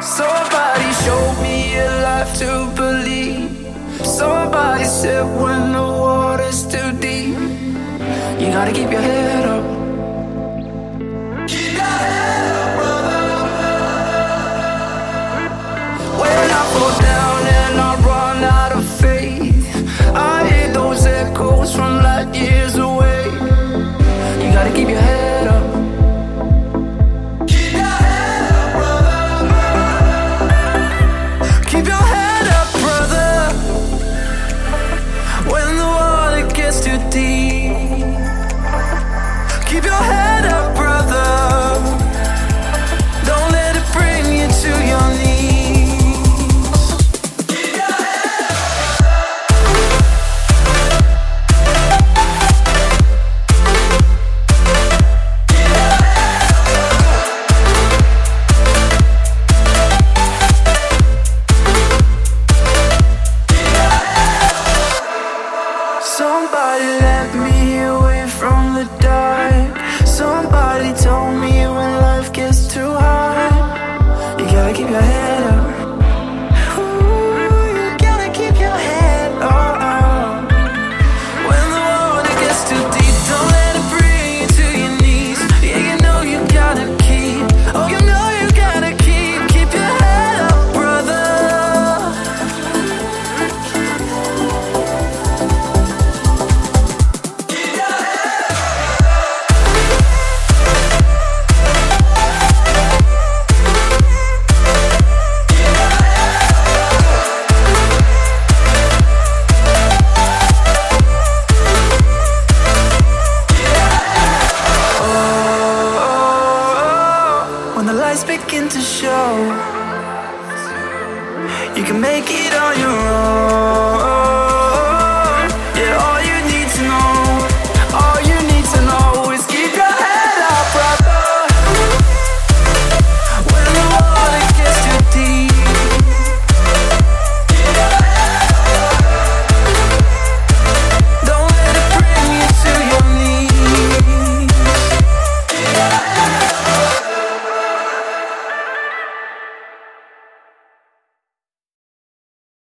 Somebody showed me a life to believe. Somebody said when the water's too deep, you gotta keep your head up. Keep your head up, brother. When I fall down and I run out of faith, I hear those echoes from light years away. You gotta keep your head up. Keep your head up, brother. Keep your head up, brother. When the water gets too deep, keep your head up, brother. Don't let it bring you to your knees. Keep your head up. Somebody let me away from the dark. Somebody told me when life gets too hard, you gotta keep your head up. Ooh, you gotta keep your head up. When the water gets too deep, don't let it bring you to your knees. Yeah, you know you gotta keep. Oh, you know you gotta keep your head up, brother. When the lights begin to show, you can make it on your own.